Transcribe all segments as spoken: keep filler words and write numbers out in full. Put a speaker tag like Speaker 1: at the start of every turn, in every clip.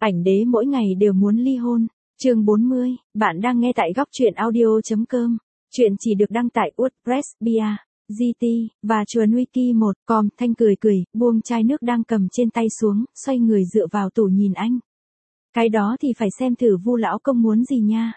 Speaker 1: Ảnh đế mỗi ngày đều muốn ly hôn. Chương bốn mươi, bạn đang nghe tại góc truyện audio chấm com. Chuyện chỉ được đăng tại WordPress, Bia, giê tê, và Chuồn Wiki một com. Thanh cười cười, buông chai nước đang cầm trên tay xuống, xoay người dựa vào tủ nhìn anh. Cái đó thì phải xem thử Vu lão công muốn gì nha.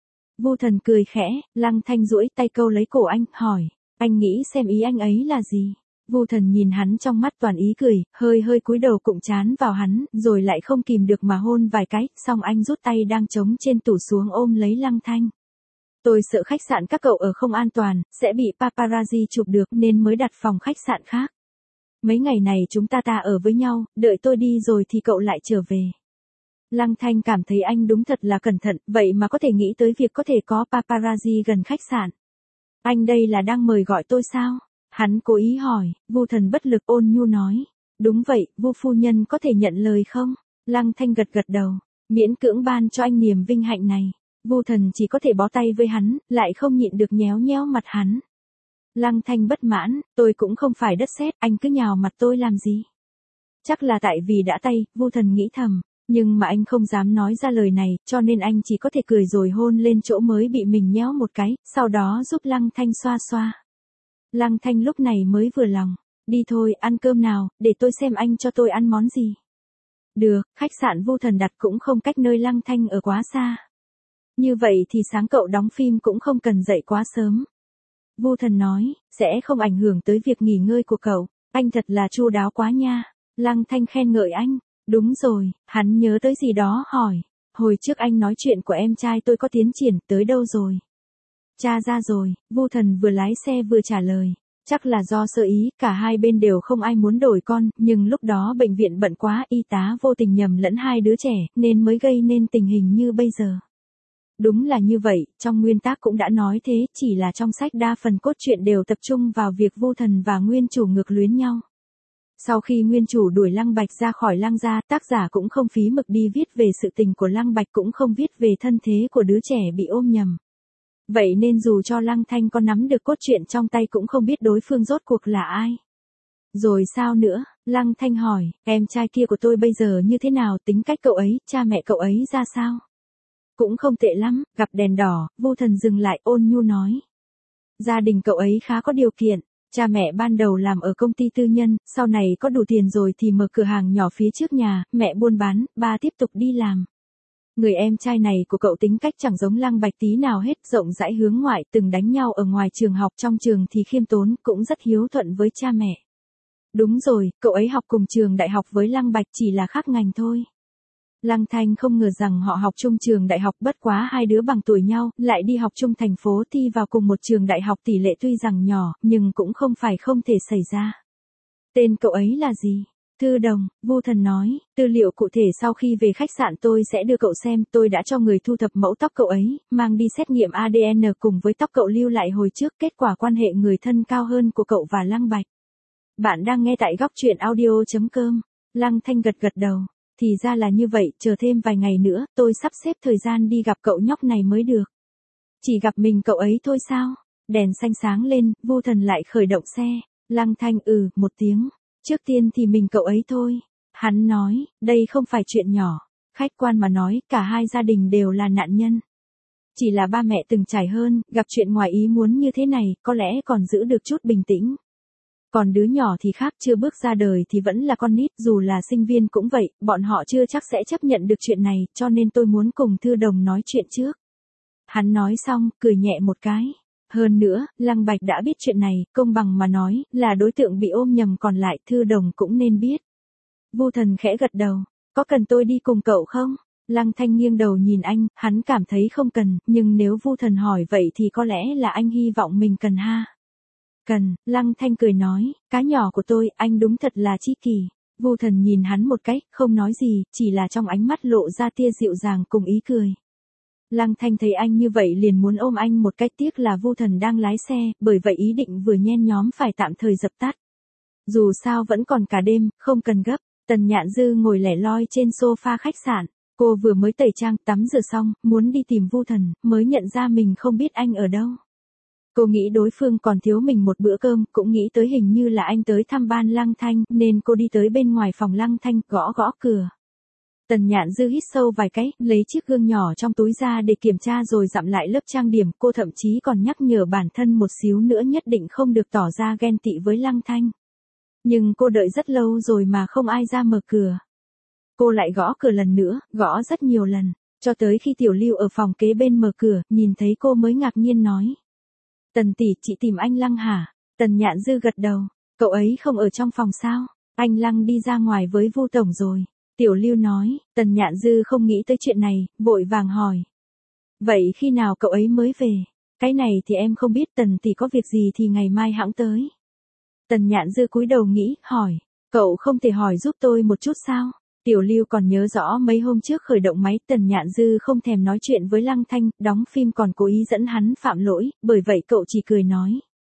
Speaker 1: Vu Thần cười khẽ, Lăng Thanh duỗi tay câu lấy cổ anh, hỏi, anh nghĩ xem ý anh ấy là gì? Vu Thần nhìn hắn trong mắt toàn ý cười, hơi hơi cúi đầu cụm trán vào hắn, rồi lại không kìm được mà hôn vài cái, xong anh rút tay đang trống trên tủ xuống ôm lấy Lăng Thanh. Tôi sợ khách sạn các cậu ở không an toàn, sẽ bị paparazzi chụp được nên mới đặt phòng khách sạn khác. Mấy ngày này chúng ta ta ở với nhau, đợi tôi đi rồi thì cậu lại trở về. Lăng Thanh cảm thấy anh đúng thật là cẩn thận, vậy mà có thể nghĩ tới việc có thể có paparazzi gần khách sạn. Anh đây là đang mời gọi tôi sao? Hắn cố ý hỏi. Vu Thần bất lực ôn nhu nói. Đúng vậy, Vu phu nhân có thể nhận lời không? Lăng Thanh gật gật đầu, miễn cưỡng ban cho anh niềm vinh hạnh này. Vu Thần chỉ có thể bó tay với hắn, lại không nhịn được nhéo nhéo mặt hắn. Lăng Thanh bất mãn, tôi cũng không phải đất sét, anh cứ nhào mặt tôi làm gì? Chắc là tại vì đã tay, Vu Thần nghĩ thầm. Nhưng mà anh không dám nói ra lời này, cho nên anh chỉ có thể cười rồi hôn lên chỗ mới bị mình nhéo một cái, sau đó giúp Lăng Thanh xoa xoa. Lăng Thanh lúc này mới vừa lòng. Đi thôi, ăn cơm nào, để tôi xem anh cho tôi ăn món gì. Được, khách sạn Vu Thần đặt cũng không cách nơi Lăng Thanh ở quá xa. Như vậy thì sáng cậu đóng phim cũng không cần dậy quá sớm. Vu Thần nói, sẽ không ảnh hưởng tới việc nghỉ ngơi của cậu. Anh thật là chu đáo quá nha. Lăng Thanh khen ngợi anh. Đúng rồi, hắn nhớ tới gì đó hỏi. Hồi trước anh nói chuyện của em trai tôi có tiến triển tới đâu rồi? Cha ra rồi, Vu Thần vừa lái xe vừa trả lời. Chắc là do sơ ý, cả hai bên đều không ai muốn đổi con, nhưng lúc đó bệnh viện bận quá, y tá vô tình nhầm lẫn hai đứa trẻ, nên mới gây nên tình hình như bây giờ. Đúng là như vậy, trong nguyên tác cũng đã nói thế, chỉ là trong sách đa phần cốt truyện đều tập trung vào việc Vu Thần và nguyên chủ ngược luyến nhau. Sau khi nguyên chủ đuổi Lăng Bạch ra khỏi Lăng gia, tác giả cũng không phí mực đi viết về sự tình của Lăng Bạch, cũng không viết về thân thế của đứa trẻ bị ôm nhầm. Vậy nên dù cho Lăng Thanh có nắm được cốt truyện trong tay cũng không biết đối phương rốt cuộc là ai. Rồi sao nữa? Lăng Thanh hỏi, em trai kia của tôi bây giờ như thế nào, tính cách cậu ấy, cha mẹ cậu ấy ra sao? Cũng không tệ lắm. Gặp đèn đỏ, Vu Thần dừng lại ôn nhu nói. Gia đình cậu ấy khá có điều kiện. Cha mẹ ban đầu làm ở công ty tư nhân, sau này có đủ tiền rồi thì mở cửa hàng nhỏ phía trước nhà, mẹ buôn bán, ba tiếp tục đi làm. Người em trai này của cậu tính cách chẳng giống Lăng Bạch tí nào hết, rộng rãi hướng ngoại, từng đánh nhau ở ngoài trường học, trong trường thì khiêm tốn, cũng rất hiếu thuận với cha mẹ. Đúng rồi, cậu ấy học cùng trường đại học với Lăng Bạch, chỉ là khác ngành thôi. Lăng Thanh không ngờ rằng họ học chung trường đại học, bất quá hai đứa bằng tuổi nhau, lại đi học chung thành phố, thi vào cùng một trường đại học, tỷ lệ tuy rằng nhỏ, nhưng cũng không phải không thể xảy ra. Tên cậu ấy là gì? Thư Đồng, Vu Thần nói, tư liệu cụ thể sau khi về khách sạn tôi sẽ đưa cậu xem, tôi đã cho người thu thập mẫu tóc cậu ấy, mang đi xét nghiệm a đê en cùng với tóc cậu lưu lại hồi trước, kết quả quan hệ người thân cao hơn của cậu và Lăng Bạch. Bạn đang nghe tại góc truyện audio chấm com. Lăng Thanh gật gật đầu. Thì ra là như vậy, chờ thêm vài ngày nữa, tôi sắp xếp thời gian đi gặp cậu nhóc này mới được. Chỉ gặp mình cậu ấy thôi sao? Đèn xanh sáng lên, Vu Thần lại khởi động xe. Lăng Thanh ừ, một tiếng. Trước tiên thì mình cậu ấy thôi. Hắn nói, đây không phải chuyện nhỏ. Khách quan mà nói, cả hai gia đình đều là nạn nhân. Chỉ là ba mẹ từng trải hơn, gặp chuyện ngoài ý muốn như thế này, có lẽ còn giữ được chút bình tĩnh. Còn đứa nhỏ thì khác, chưa bước ra đời thì vẫn là con nít, dù là sinh viên cũng vậy, bọn họ chưa chắc sẽ chấp nhận được chuyện này, cho nên tôi muốn cùng Thư Đồng nói chuyện trước. Hắn nói xong, cười nhẹ một cái. Hơn nữa, Lăng Bạch đã biết chuyện này, công bằng mà nói, là đối tượng bị ôm nhầm, còn lại Thư Đồng cũng nên biết. Vu Thần khẽ gật đầu, có cần tôi đi cùng cậu không? Lăng Thanh nghiêng đầu nhìn anh, hắn cảm thấy không cần, nhưng nếu Vu Thần hỏi vậy thì có lẽ là anh hy vọng mình cần ha. Cần, Lăng Thanh cười nói, cá nhỏ của tôi, anh đúng thật là tri kỷ. Vu Thần nhìn hắn một cái, không nói gì, chỉ là trong ánh mắt lộ ra tia dịu dàng cùng ý cười. Lăng Thanh thấy anh như vậy liền muốn ôm anh một cái, tiếc là Vu Thần đang lái xe, bởi vậy ý định vừa nhen nhóm phải tạm thời dập tắt. Dù sao vẫn còn cả đêm, không cần gấp. Tần Nhạn Dư ngồi lẻ loi trên sofa khách sạn, cô vừa mới tẩy trang, tắm rửa xong, muốn đi tìm Vu Thần, mới nhận ra mình không biết anh ở đâu. Cô nghĩ đối phương còn thiếu mình một bữa cơm, cũng nghĩ tới hình như là anh tới thăm ban Lăng Thanh, nên cô đi tới bên ngoài phòng Lăng Thanh, gõ gõ cửa. Tần Nhạn Dư hít sâu vài cái, lấy chiếc gương nhỏ trong túi ra để kiểm tra rồi dặm lại lớp trang điểm. Cô thậm chí còn nhắc nhở bản thân một xíu nữa nhất định không được tỏ ra ghen tị với Lăng Thanh. Nhưng cô đợi rất lâu rồi mà không ai ra mở cửa. Cô lại gõ cửa lần nữa, gõ rất nhiều lần, cho tới khi Tiểu Lưu ở phòng kế bên mở cửa, nhìn thấy cô mới ngạc nhiên nói. Tần tỷ, chị tìm anh Lăng hả? Tần Nhạn Dư gật đầu, cậu ấy không ở trong phòng sao? Anh Lăng đi ra ngoài với Vu tổng rồi. Tiểu Lưu nói. Tần Nhạn Dư không nghĩ tới chuyện này, vội vàng hỏi. Vậy khi nào cậu ấy mới về? Cái này thì em không biết, Tần tỷ có việc gì thì ngày mai hẵng tới. Tần Nhạn Dư cúi đầu nghĩ, hỏi. Cậu không thể hỏi giúp tôi một chút sao? Tiểu Lưu còn nhớ rõ mấy hôm trước khởi động máy, Tần Nhạn Dư không thèm nói chuyện với Lăng Thanh, đóng phim còn cố ý dẫn hắn phạm lỗi, bởi vậy cậu chỉ cười nói.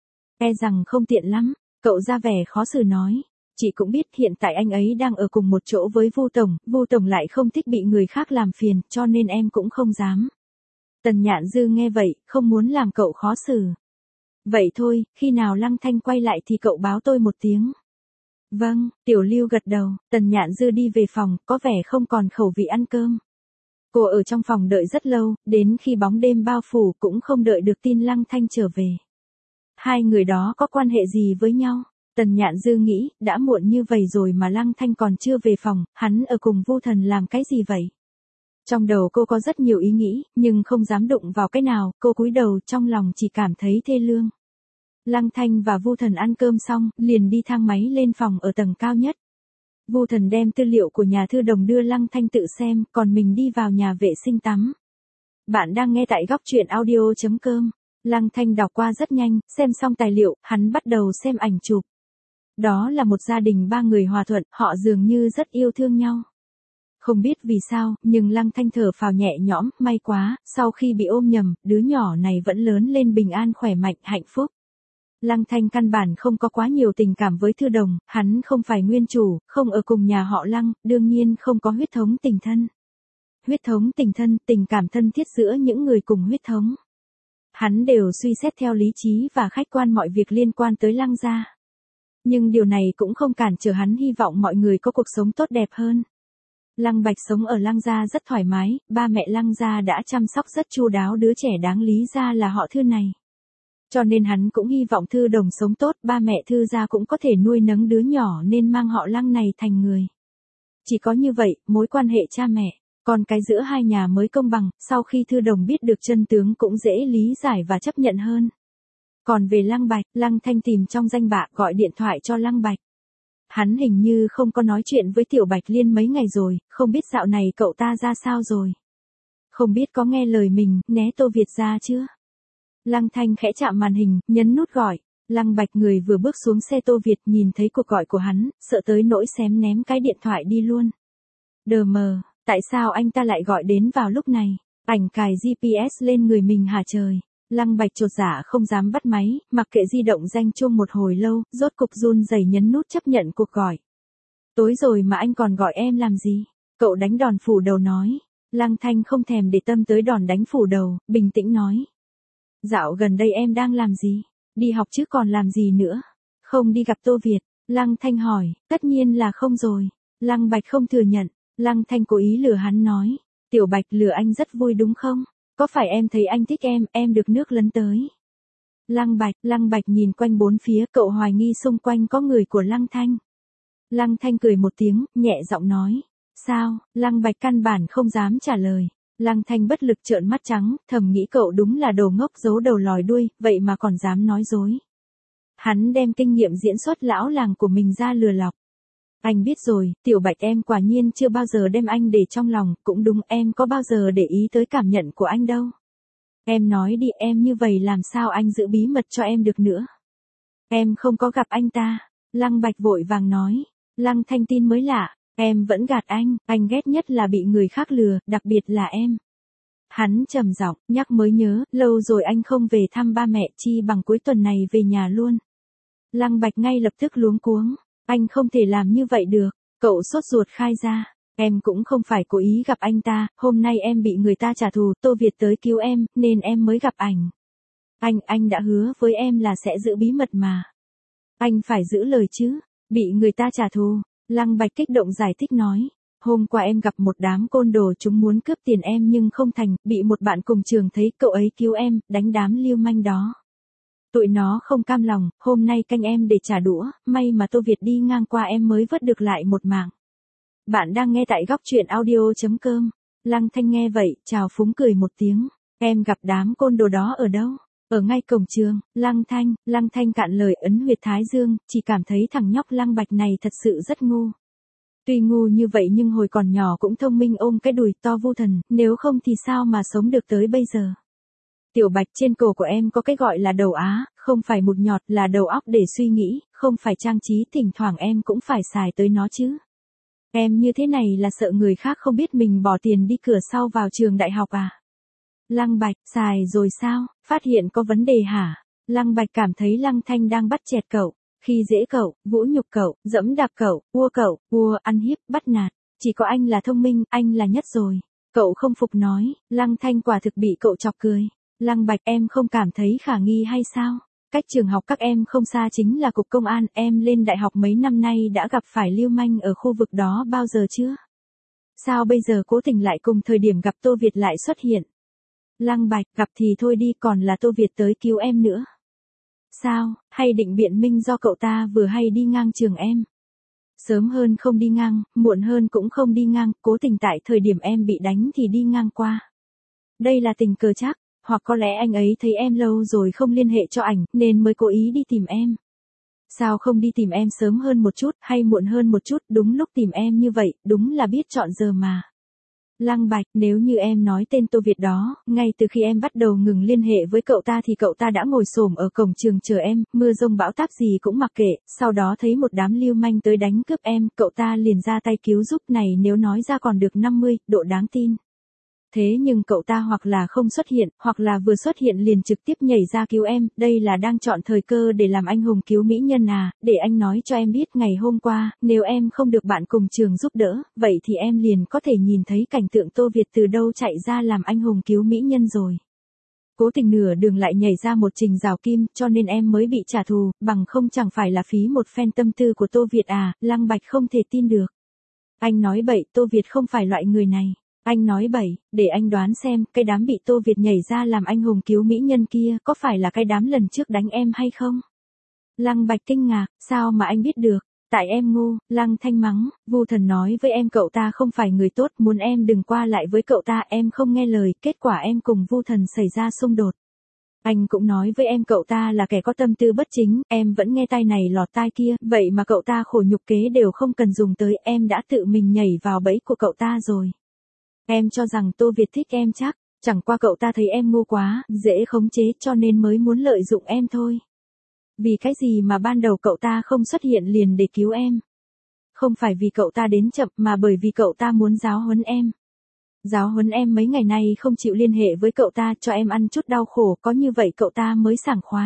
Speaker 1: E rằng không tiện lắm, cậu ra vẻ khó xử nói. Chị cũng biết hiện tại anh ấy đang ở cùng một chỗ với Vu tổng, Vu tổng lại không thích bị người khác làm phiền, cho nên em cũng không dám. Tần Nhạn Dư nghe vậy, không muốn làm cậu khó xử. Vậy thôi, khi nào Lăng Thanh quay lại thì cậu báo tôi một tiếng. Vâng, Tiểu Lưu gật đầu. Tần Nhạn Dư đi về phòng, có vẻ không còn khẩu vị ăn cơm. Cô ở trong phòng đợi rất lâu, đến khi bóng đêm bao phủ cũng không đợi được tin Lăng Thanh trở về. Hai người đó có quan hệ gì với nhau? Tần Nhạn Dư nghĩ, đã muộn như vậy rồi mà Lăng Thanh còn chưa về phòng, hắn ở cùng Vu Thần làm cái gì vậy? Trong đầu cô có rất nhiều ý nghĩ, nhưng không dám đụng vào cái nào, cô cúi đầu trong lòng chỉ cảm thấy thê lương. Lăng Thanh và Vu Thần ăn cơm xong, liền đi thang máy lên phòng ở tầng cao nhất. Vu Thần đem tư liệu của nhà thư đồng đưa Lăng Thanh tự xem, còn mình đi vào nhà vệ sinh tắm. Bạn đang nghe tại góc truyện audio chấm com. Lăng Thanh đọc qua rất nhanh, xem xong tài liệu, hắn bắt đầu xem ảnh chụp. Đó là một gia đình ba người hòa thuận, họ dường như rất yêu thương nhau. Không biết vì sao, nhưng Lăng Thanh thở phào nhẹ nhõm, may quá, sau khi bị ôm nhầm, đứa nhỏ này vẫn lớn lên bình an khỏe mạnh, hạnh phúc. Lăng Thanh căn bản không có quá nhiều tình cảm với Thư Đồng, hắn không phải nguyên chủ, không ở cùng nhà họ Lăng, đương nhiên không có huyết thống tình thân. Huyết thống tình thân, tình cảm thân thiết giữa những người cùng huyết thống. Hắn đều suy xét theo lý trí và khách quan mọi việc liên quan tới Lăng gia. Nhưng điều này cũng không cản trở hắn hy vọng mọi người có cuộc sống tốt đẹp hơn. Lăng Bạch sống ở Lăng gia rất thoải mái, ba mẹ Lăng gia đã chăm sóc rất chu đáo đứa trẻ đáng lý ra là họ Thư này. Cho nên hắn cũng hy vọng Thư Đồng sống tốt, ba mẹ Thư gia cũng có thể nuôi nấng đứa nhỏ nên mang họ Lăng này thành người. Chỉ có như vậy, mối quan hệ cha mẹ, con cái giữa hai nhà mới công bằng, sau khi Thư Đồng biết được chân tướng cũng dễ lý giải và chấp nhận hơn. Còn về Lăng Bạch, Lăng Thanh tìm trong danh bạ gọi điện thoại cho Lăng Bạch. Hắn hình như không có nói chuyện với Tiểu Bạch Liên mấy ngày rồi, không biết dạo này cậu ta ra sao rồi. Không biết có nghe lời mình, né Tô Việt ra chưa? Lăng Thanh khẽ chạm màn hình, nhấn nút gọi. Lăng Bạch người vừa bước xuống xe Tô Việt nhìn thấy cuộc gọi của hắn, sợ tới nỗi xém ném cái điện thoại đi luôn. Đờ mờ, tại sao anh ta lại gọi đến vào lúc này? Ảnh cài giê pê ét lên người mình hả trời? Lăng Bạch chột dạ không dám bắt máy, mặc kệ di động reng chuông một hồi lâu, rốt cục run rẩy nhấn nút chấp nhận cuộc gọi. Tối rồi mà anh còn gọi em làm gì? Cậu đánh đòn phủ đầu nói. Lăng Thanh không thèm để tâm tới đòn đánh phủ đầu, bình tĩnh nói. Dạo gần đây em đang làm gì? Đi học chứ còn làm gì nữa? Không đi gặp Tô Việt. Lăng Thanh hỏi, tất nhiên là không rồi. Lăng Bạch không thừa nhận. Lăng Thanh cố ý lừa hắn nói. Tiểu Bạch lừa anh rất vui đúng không? Có phải em thấy anh thích em, em được nước lấn tới? Lăng Bạch, Lăng Bạch nhìn quanh bốn phía, cậu hoài nghi xung quanh có người của Lăng Thanh. Lăng Thanh cười một tiếng, nhẹ giọng nói. Sao? Lăng Bạch căn bản không dám trả lời. Lăng Thanh bất lực trợn mắt trắng, thầm nghĩ cậu đúng là đồ ngốc giấu đầu lòi đuôi, vậy mà còn dám nói dối. Hắn đem kinh nghiệm diễn xuất lão làng của mình ra lừa lọc. Anh biết rồi, Tiểu Bạch em quả nhiên chưa bao giờ đem anh để trong lòng, cũng đúng em có bao giờ để ý tới cảm nhận của anh đâu. Em nói đi, em như vậy làm sao anh giữ bí mật cho em được nữa. Em không có gặp anh ta. Lăng Bạch vội vàng nói. Lăng Thanh tin mới lạ, em vẫn gạt anh, anh ghét nhất là bị người khác lừa, đặc biệt là em. Hắn trầm giọng, nhắc mới nhớ, lâu rồi anh không về thăm ba mẹ, chi bằng cuối tuần này về nhà luôn. Lăng Bạch ngay lập tức luống cuống. Anh không thể làm như vậy được, cậu sốt ruột khai ra. Em cũng không phải cố ý gặp anh ta, hôm nay em bị người ta trả thù, Tô Việt tới cứu em, nên em mới gặp ảnh. Anh, anh đã hứa với em là sẽ giữ bí mật mà. Anh phải giữ lời chứ, bị người ta trả thù. Lăng Bạch kích động giải thích nói. Hôm qua em gặp một đám côn đồ chúng muốn cướp tiền em nhưng không thành, bị một bạn cùng trường thấy cậu ấy cứu em, đánh đám lưu manh đó. Tụi nó không cam lòng, hôm nay canh em để trả đũa, may mà Tô Việt đi ngang qua em mới vớt được lại một mạng. Bạn đang nghe tại góc truyện audio.com. Lăng Thanh nghe vậy, chào phúng cười một tiếng. Em gặp đám côn đồ đó ở đâu? Ở ngay cổng trường. Lăng Thanh, Lăng Thanh cạn lời ấn huyệt thái dương, chỉ cảm thấy thằng nhóc Lăng Bạch này thật sự rất ngu. Tuy ngu như vậy nhưng hồi còn nhỏ cũng thông minh ôm cái đùi to Vu Thần, nếu không thì sao mà sống được tới bây giờ. Tiểu Bạch, trên cổ của em có cái gọi là đầu á, không phải mụn nhọt, là đầu óc để suy nghĩ, không phải trang trí, thỉnh thoảng em cũng phải xài tới nó chứ. Em như thế này là sợ người khác không biết mình bỏ tiền đi cửa sau vào trường đại học à? Lăng Bạch, xài rồi sao, phát hiện có vấn đề hả? Lăng Bạch cảm thấy Lăng Thanh đang bắt chẹt cậu, khi dễ cậu, vũ nhục cậu, dẫm đạp cậu, ua cậu, ua, ăn hiếp, bắt nạt. Chỉ có anh là thông minh, anh là nhất rồi. Cậu không phục nói, Lăng Thanh quả thực bị cậu chọc cười. Lăng Bạch, em không cảm thấy khả nghi hay sao? Cách trường học các em không xa chính là cục công an, em lên đại học mấy năm nay đã gặp phải lưu manh ở khu vực đó bao giờ chưa? Sao bây giờ cố tình lại cùng thời điểm gặp Tô Việt lại xuất hiện? Lăng Bạch, gặp thì thôi đi, còn là Tô Việt tới cứu em nữa. Sao, hay định biện minh do cậu ta vừa hay đi ngang trường em? Sớm hơn không đi ngang, muộn hơn cũng không đi ngang, cố tình tại thời điểm em bị đánh thì đi ngang qua. Đây là tình cờ chắc, hoặc có lẽ anh ấy thấy em lâu rồi không liên hệ cho ảnh, nên mới cố ý đi tìm em. Sao không đi tìm em sớm hơn một chút, hay muộn hơn một chút, đúng lúc tìm em như vậy, đúng là biết chọn giờ mà. Lăng Bạch, nếu như em nói tên Tô Việt đó, ngay từ khi em bắt đầu ngừng liên hệ với cậu ta thì cậu ta đã ngồi xổm ở cổng trường chờ em, mưa rông bão táp gì cũng mặc kệ, sau đó thấy một đám lưu manh tới đánh cướp em, cậu ta liền ra tay cứu giúp, này nếu nói ra còn được năm mươi, độ đáng tin. Thế nhưng cậu ta hoặc là không xuất hiện, hoặc là vừa xuất hiện liền trực tiếp nhảy ra cứu em, đây là đang chọn thời cơ để làm anh hùng cứu mỹ nhân à, để anh nói cho em biết ngày hôm qua, nếu em không được bạn cùng trường giúp đỡ, vậy thì em liền có thể nhìn thấy cảnh tượng Tô Việt từ đâu chạy ra làm anh hùng cứu mỹ nhân rồi. Cố tình nửa đường lại nhảy ra một trình rào kim, cho nên em mới bị trả thù, bằng không chẳng phải là phí một phen tâm tư của Tô Việt à, Lăng Bạch không thể tin được. Anh nói bậy, Tô Việt không phải loại người này. Anh nói bậy, để anh đoán xem, cái đám bị Tô Việt nhảy ra làm anh hùng cứu mỹ nhân kia, có phải là cái đám lần trước đánh em hay không? Lăng Bạch kinh ngạc, sao mà anh biết được? Tại em ngu. Lăng Thanh mắng, Vu Thần nói với em cậu ta không phải người tốt, muốn em đừng qua lại với cậu ta, em không nghe lời, kết quả em cùng Vu Thần xảy ra xung đột. Anh cũng nói với em cậu ta là kẻ có tâm tư bất chính, em vẫn nghe tai này lọt tai kia, vậy mà cậu ta khổ nhục kế đều không cần dùng tới, em đã tự mình nhảy vào bẫy của cậu ta rồi. Em cho rằng Tô Việt thích em chắc, chẳng qua cậu ta thấy em ngu quá, dễ khống chế cho nên mới muốn lợi dụng em thôi. Vì cái gì mà ban đầu cậu ta không xuất hiện liền để cứu em? Không phải vì cậu ta đến chậm mà bởi vì cậu ta muốn giáo huấn em. Giáo huấn em mấy ngày nay không chịu liên hệ với cậu ta cho em ăn chút đau khổ, có như vậy cậu ta mới sảng khoái.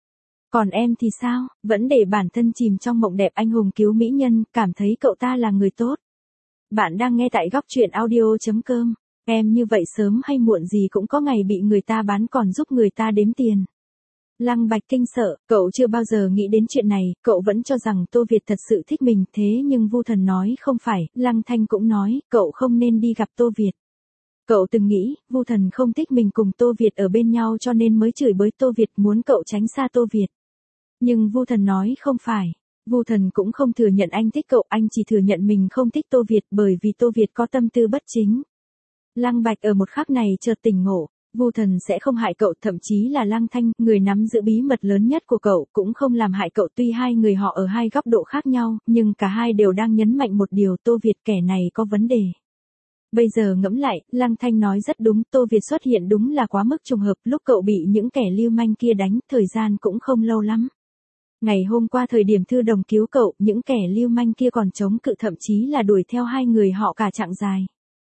Speaker 1: Còn em thì sao, vẫn để bản thân chìm trong mộng đẹp anh hùng cứu mỹ nhân, cảm thấy cậu ta là người tốt. Bạn đang nghe tại góc truyện audio.com. Em như vậy sớm hay muộn gì cũng có ngày bị người ta bán còn giúp người ta đếm tiền. Lăng Bạch kinh sợ, cậu chưa bao giờ nghĩ đến chuyện này, cậu vẫn cho rằng Tô Việt thật sự thích mình, thế nhưng Vu Thần nói không phải, Lăng Thanh cũng nói, cậu không nên đi gặp Tô Việt. Cậu từng nghĩ, Vu Thần không thích mình cùng Tô Việt ở bên nhau cho nên mới chửi bới Tô Việt, muốn cậu tránh xa Tô Việt. Nhưng Vu Thần nói không phải. Vu Thần cũng không thừa nhận anh thích cậu, anh chỉ thừa nhận mình không thích Tô Việt bởi vì Tô Việt có tâm tư bất chính. Lăng Bạch ở một khắc này chợt tỉnh ngộ, Vu Thần sẽ không hại cậu, thậm chí là Lăng Thanh, người nắm giữ bí mật lớn nhất của cậu, cũng không làm hại cậu, tuy hai người họ ở hai góc độ khác nhau, nhưng cả hai đều đang nhấn mạnh một điều, Tô Việt kẻ này có vấn đề. Bây giờ ngẫm lại, Lăng Thanh nói rất đúng, Tô Việt xuất hiện đúng là quá mức trùng hợp, lúc cậu bị những kẻ lưu manh kia đánh, thời gian cũng không lâu lắm. Ngày hôm qua thời điểm Thư Đồng cứu cậu, những kẻ lưu manh kia còn chống cự, thậm chí là đuổi theo hai người họ cả chặng dài.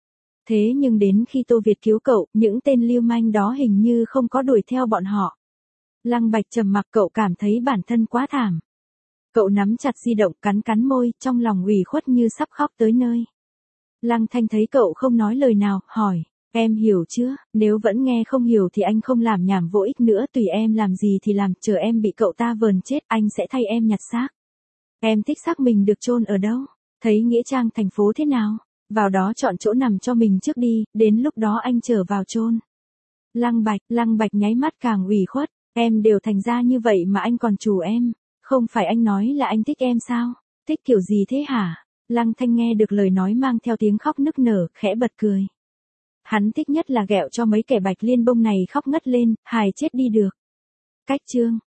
Speaker 1: Thế nhưng đến khi Tô Việt cứu cậu, những tên lưu manh đó hình như không có đuổi theo bọn họ. Lăng Bạch trầm mặc, cậu cảm thấy bản thân quá thảm. Cậu nắm chặt di động, cắn cắn môi, trong lòng ủy khuất như sắp khóc tới nơi. Lăng Thanh thấy cậu không nói lời nào, hỏi, em hiểu chưa, nếu vẫn nghe không hiểu thì anh không làm nhảm vô ích nữa, tùy em làm gì thì làm, chờ em bị cậu ta vờn chết, anh sẽ thay em nhặt xác. Em thích xác mình được chôn ở đâu? Thấy nghĩa trang thành phố thế nào? vào đó chọn chỗ nằm cho mình trước đi, đến lúc đó anh trở vào chôn. Lăng Bạch, Lăng Bạch nháy mắt càng ủy khuất, em đều thành ra như vậy mà anh còn trù em, không phải anh nói là anh thích em sao? Thích kiểu gì thế hả? Lăng Thanh nghe được lời nói mang theo tiếng khóc nức nở, khẽ bật cười. Hắn thích nhất là ghẹo cho mấy kẻ Bạch Liên Bông này khóc ngất lên, hài chết đi được. Cách chương